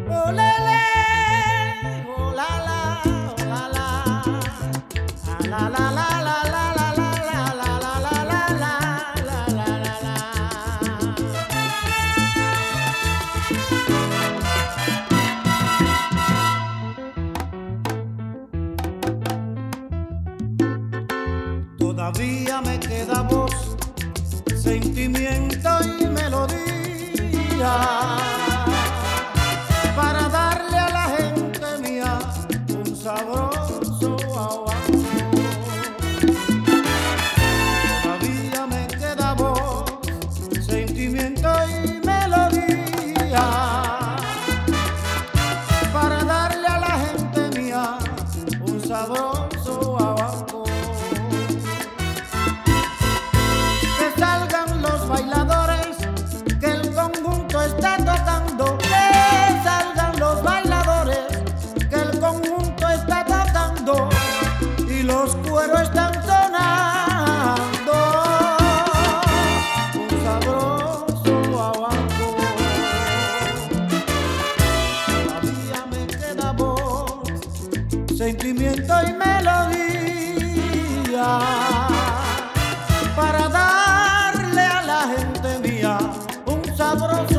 Oh, lele, oh, la, la, oh, la, la. Ah, la, la, la, la, la, la, la, la, la, la, la, la, la, la, la. Todavía me queda voz, sentimiento y melodía para darle a la gente mía un sabroso aguardo. Todavía me queda voz, sentimiento y melodía para darle a la gente mía un sabroso aguardo. Que salgan los bailadores, que el conjunto está tocando. Que salgan los bailadores, que el conjunto está tocando y los cueros están sonando un sabroso guaguancó. Todavía me queda voz, sentimiento y melodía para darle a la gente mía un sabroso